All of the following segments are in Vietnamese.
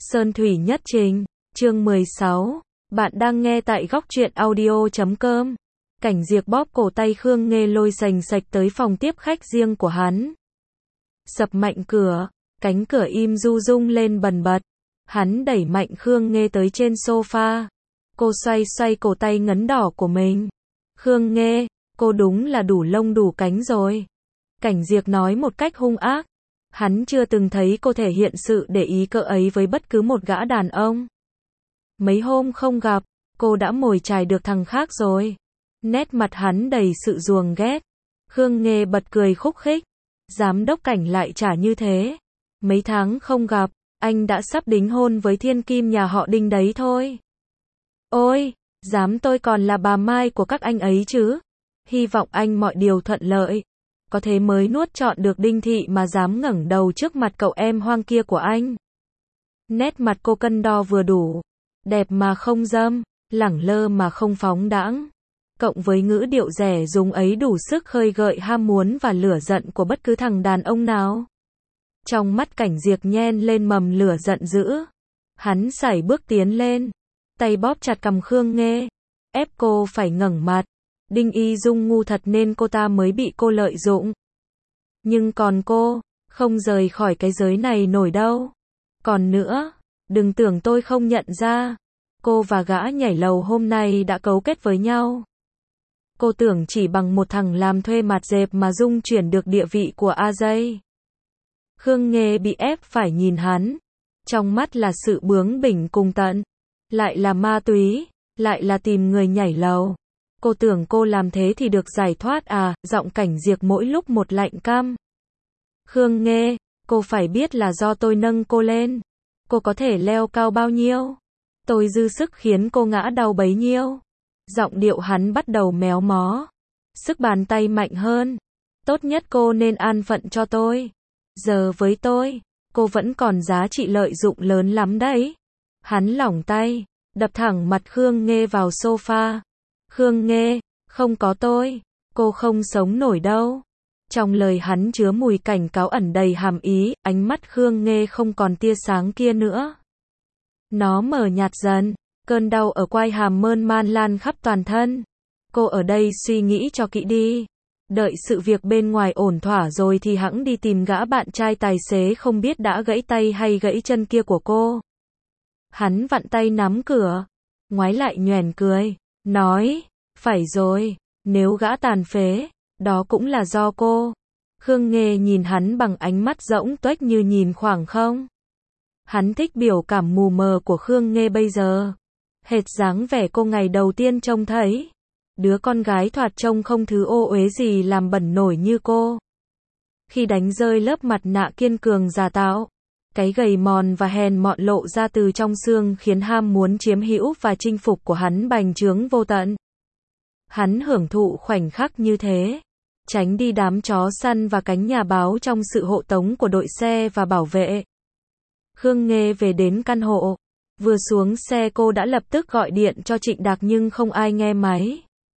Sơn Thủy Nhất Trình, chương 16. Bạn đang nghe tại góc truyện audio.com. Cảnh Diệc bóp cổ tay Khương Nghê lôi sành sạch tới phòng tiếp khách riêng của hắn. Sập mạnh cửa, cánh cửa im du rung lên bần bật. Hắn đẩy mạnh Khương Nghê tới trên sofa. Cô xoay xoay cổ tay ngấn đỏ của mình. Khương Nghê, cô đúng là đủ lông đủ cánh rồi. Cảnh Diệc nói một cách hung ác. Hắn chưa từng thấy cô thể hiện sự để ý cỡ ấy với bất cứ một gã đàn ông. Mấy hôm không gặp, cô đã mồi chài được thằng khác rồi. Nét mặt hắn đầy sự ruồng ghét. Khương Nghê bật cười khúc khích. Giám đốc Cảnh lại trả như thế. Mấy tháng không gặp, anh đã sắp đính hôn với thiên kim nhà họ Đinh đấy thôi. Ôi, dám tôi còn là bà Mai của các anh ấy chứ. Hy vọng anh mọi điều thuận lợi. Có thế mới nuốt trọn được Đinh Thị mà dám ngẩng đầu trước mặt cậu em hoang kia của anh. Nét mặt cô cân đo vừa đủ. Đẹp mà không dâm, lẳng lơ mà không phóng đãng. Cộng với ngữ điệu rẻ dùng ấy đủ sức khơi gợi ham muốn và lửa giận của bất cứ thằng đàn ông nào. Trong mắt Cảnh Diệc nhen lên mầm lửa giận dữ. Hắn sải bước tiến lên. Tay bóp chặt cằm Khương Nghê. Ép cô phải ngẩng mặt. Đinh Y Dung ngu thật nên cô ta mới bị cô lợi dụng. Nhưng còn cô, không rời khỏi cái giới này nổi đâu. Còn nữa, đừng tưởng tôi không nhận ra. Cô và gã nhảy lầu hôm nay đã cấu kết với nhau. Cô tưởng chỉ bằng một thằng làm thuê mặt dẹp mà Dung chuyển được địa vị của AJ. Khương Nghê bị ép phải nhìn hắn. Trong mắt là sự bướng bỉnh cùng tận. Lại là ma túy, lại là tìm người nhảy lầu. Cô tưởng cô làm thế thì được giải thoát à, giọng Cảnh Diệc mỗi lúc một lạnh căm. Khương Nghê, cô phải biết là do tôi nâng cô lên. Cô có thể leo cao bao nhiêu? Tôi dư sức khiến cô ngã đau bấy nhiêu. Giọng điệu hắn bắt đầu méo mó. Sức bàn tay mạnh hơn. Tốt nhất cô nên an phận cho tôi. Giờ với tôi, cô vẫn còn giá trị lợi dụng lớn lắm đấy. Hắn lỏng tay, đập thẳng mặt Khương Nghê vào sofa. Khương Nghê, không có tôi, cô không sống nổi đâu. Trong lời hắn chứa mùi cảnh cáo ẩn đầy hàm ý, ánh mắt Khương Nghê không còn tia sáng kia nữa. Nó mờ nhạt dần, cơn đau ở quai hàm mơn man lan khắp toàn thân. Cô ở đây suy nghĩ cho kỹ đi. Đợi sự việc bên ngoài ổn thỏa rồi thì hẵng đi tìm gã bạn trai tài xế không biết đã gãy tay hay gãy chân kia của cô. Hắn vặn tay nắm cửa, ngoái lại nhoẻn cười. Nói, phải rồi, nếu gã tàn phế, đó cũng là do cô. Khương Nghê nhìn hắn bằng ánh mắt rỗng tuếch như nhìn khoảng không. Hắn thích biểu cảm mù mờ của Khương Nghê bây giờ. Hệt dáng vẻ cô ngày đầu tiên trông thấy. Đứa con gái thoạt trông không thứ ô uế gì làm bẩn nổi như cô. Khi đánh rơi lớp mặt nạ kiên cường giả tạo. Cái gầy mòn và hèn mọn lộ ra từ trong xương khiến ham muốn chiếm hữu và chinh phục của hắn bành trướng vô tận. Hắn hưởng thụ khoảnh khắc như thế. Tránh đi đám chó săn và cánh nhà báo trong sự hộ tống của đội xe và bảo vệ. Khương Nghê về đến căn hộ. Vừa xuống xe cô đã lập tức gọi điện cho Trịnh Đạc nhưng không ai nghe máy.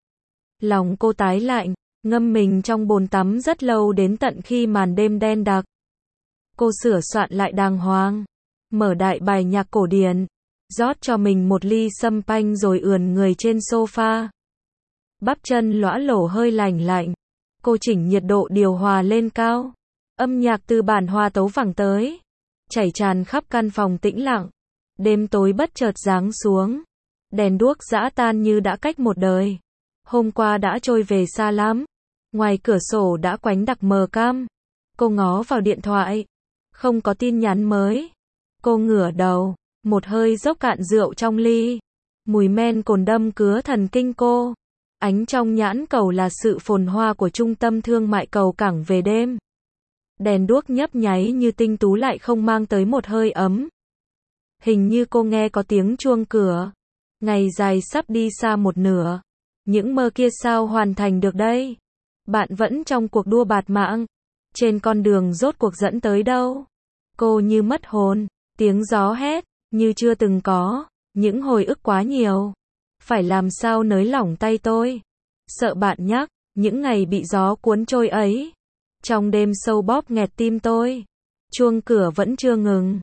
Lòng cô tái lạnh, ngâm mình trong bồn tắm rất lâu đến tận khi màn đêm đen đặc. Cô sửa soạn lại đàng hoàng, mở đại bài nhạc cổ điển, rót cho mình một ly sâm panh rồi ườn người trên sofa. Bắp chân lõa lổ hơi lành lạnh, cô chỉnh nhiệt độ điều hòa lên cao. Âm nhạc từ bản hòa tấu vẳng tới, chảy tràn khắp căn phòng tĩnh lặng. Đêm tối bất chợt giáng xuống, đèn đuốc giã tan như đã cách một đời. Hôm qua đã trôi về xa lắm, ngoài cửa sổ đã quánh đặc mờ cam. Cô ngó vào điện thoại. Không có tin nhắn mới. Cô ngửa đầu, một hơi dốc cạn rượu trong ly. Mùi men cồn đâm cứa thần kinh cô. Ánh trong nhãn cầu là sự phồn hoa của trung tâm thương mại cầu cảng về đêm. Đèn đuốc nhấp nháy như tinh tú lại không mang tới một hơi ấm. Hình như cô nghe có tiếng chuông cửa. Ngày dài sắp đi xa một nửa. Những mơ kia sao hoàn thành được đây? Bạn vẫn trong cuộc đua bạt mạng. Trên con đường rốt cuộc dẫn tới đâu? Cô như mất hồn, tiếng gió hét, như chưa từng có, những hồi ức quá nhiều. Phải làm sao nới lỏng tay tôi? Sợ bạn nhắc, những ngày bị gió cuốn trôi ấy. Trong đêm sâu bóp nghẹt tim tôi. Chuông cửa vẫn chưa ngừng.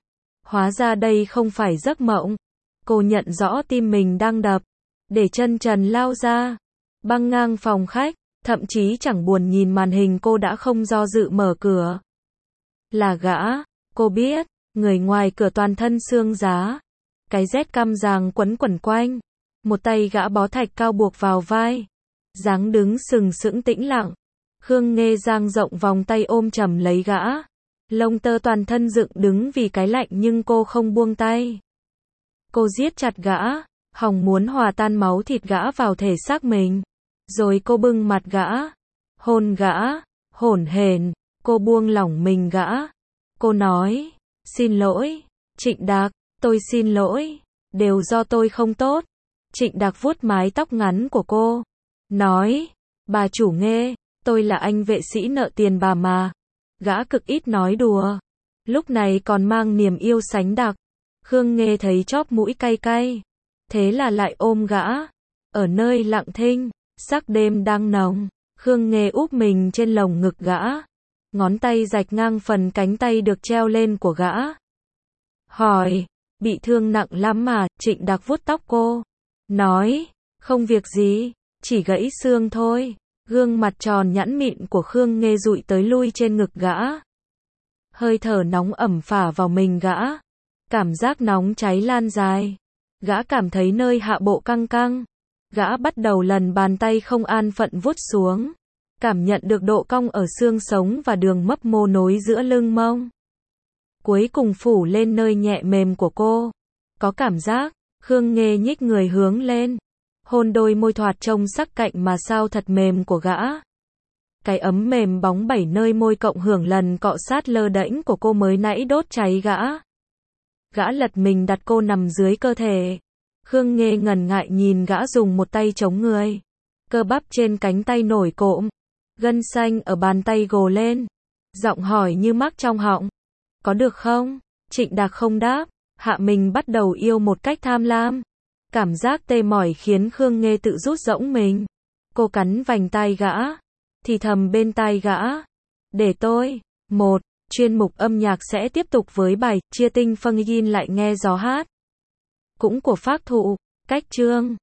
Hóa ra đây không phải giấc mộng. Cô nhận rõ tim mình đang đập. Để chân trần lao ra. Băng ngang phòng khách. Thậm chí chẳng buồn nhìn màn hình, cô đã không do dự mở cửa. Là gã. Cô biết. Người ngoài cửa toàn thân xương giá. Cái rét căm ràng quấn quẩn quanh. Một tay gã bó thạch cao buộc vào vai. Dáng đứng sừng sững tĩnh lặng. Khương Nghê dang rộng vòng tay ôm chầm lấy gã. Lông tơ toàn thân dựng đứng vì cái lạnh nhưng cô không buông tay. Cô giết chặt gã, hòng muốn hòa tan máu thịt gã vào thể xác mình. Rồi cô bưng mặt gã, hôn gã, hổn hển, cô buông lỏng mình gã. Cô nói, xin lỗi, Trịnh Đạc, tôi xin lỗi, đều do tôi không tốt. Trịnh Đạc vuốt mái tóc ngắn của cô, nói, bà chủ Nghê, tôi là anh vệ sĩ nợ tiền bà mà. Gã cực ít nói đùa, lúc này còn mang niềm yêu sánh đặc. Khương Nghê thấy chóp mũi cay cay, thế là lại ôm gã. Ở nơi lặng thinh, sắc đêm đang nồng, Khương Nghê úp mình trên lồng ngực gã. Ngón tay rạch ngang phần cánh tay được treo lên của gã. Hỏi, bị thương nặng lắm mà? Trịnh Đạc vuốt tóc cô, nói, không việc gì, chỉ gãy xương thôi. Gương mặt tròn nhẵn mịn của Khương Nghê dụi tới lui trên ngực gã. Hơi thở nóng ẩm phả vào mình gã. Cảm giác nóng cháy lan dài. Gã cảm thấy nơi hạ bộ căng căng. Gã bắt đầu lần bàn tay không an phận vuốt xuống. Cảm nhận được độ cong ở xương sống và đường mấp mô nối giữa lưng mông. Cuối cùng phủ lên nơi nhẹ mềm của cô. Có cảm giác, Khương Nghê nhích người hướng lên. Hôn đôi môi thoạt trông sắc cạnh mà sao thật mềm của gã. Cái ấm mềm bóng bẩy nơi môi cộng hưởng lần cọ sát lơ đễnh của cô mới nãy đốt cháy gã. Gã lật mình đặt cô nằm dưới cơ thể. Khương Nghê ngần ngại nhìn gã dùng một tay chống người. Cơ bắp trên cánh tay nổi cộm. Gân xanh ở bàn tay gồ lên. Giọng hỏi như mắc trong họng. Có được không? Trịnh Đạc không đáp. Hạ mình bắt đầu yêu một cách tham lam. Cảm giác tê mỏi khiến Khương Nghê tự rút rỗng mình. Cô cắn vành tai gã. Thì thầm bên tai gã. Để tôi. Chuyên mục âm nhạc sẽ tiếp tục với bài Chia Tinh Phân Yin lại nghe gió hát. Cũng của Phác Thụ. Cách chương.